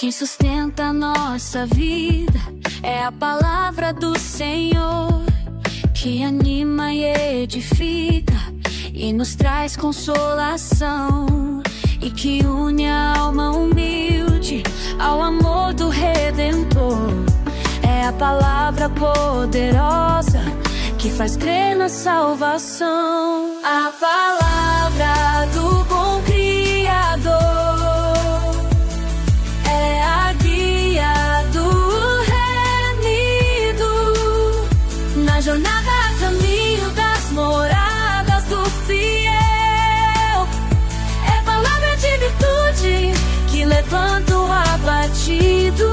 que sustenta a nossa vida é a palavra do Senhor, que anima e edifica e nos traz consolação, e que une a alma humilde ao amor do Redentor. É a palavra poderosa que faz crer na salvação. A palavra do bom Criador é a guia do remido na jornada a caminho das moradas do fiel. É palavra de virtude que levanta o abatido.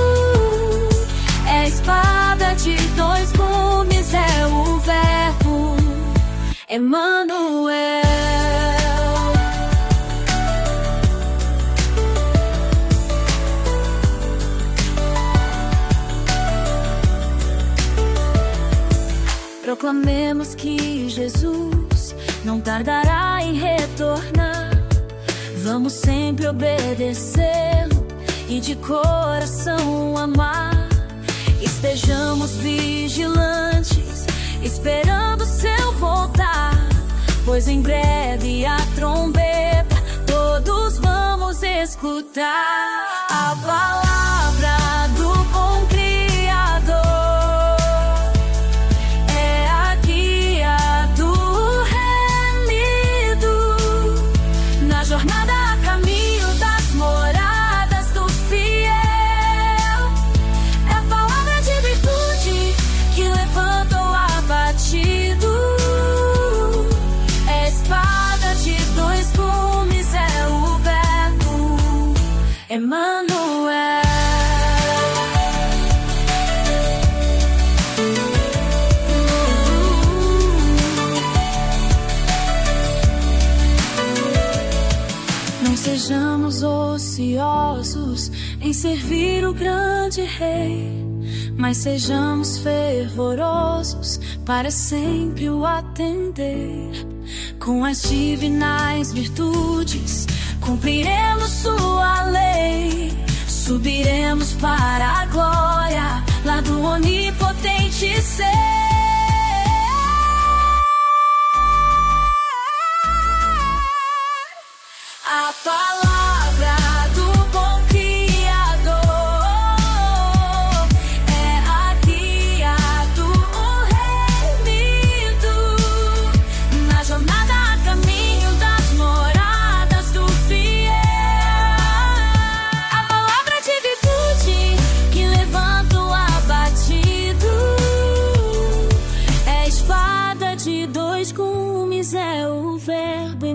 É espada de dois gumes, é o verbo Emanuel. Proclamemos que Jesus não tardará em retornar. Vamos sempre obedecê-lo e de coração amar. Estejamos vigilantes, esperando seu voltar, pois em breve a trombeta todos vamos escutar. A palavra do bom Criador é a guia do remido na jornada a caminho das moradas do fiel. Que levanta o abatido. É espada de dois gumes, é o verbo Emanuel. Não sejamos ociosos em servir o grande Rei, mas sejamos fervorosos para sempre o atender. Com as divinais virtudes cumpriremos sua lei, subiremos para a glória lá do onipotente ser. A palavra do bom Criador é a guia do remido na jornada a caminho das moradas do fiel. A palavra de virtude que levanta o abatido. É espada de dois gumes, é o verbo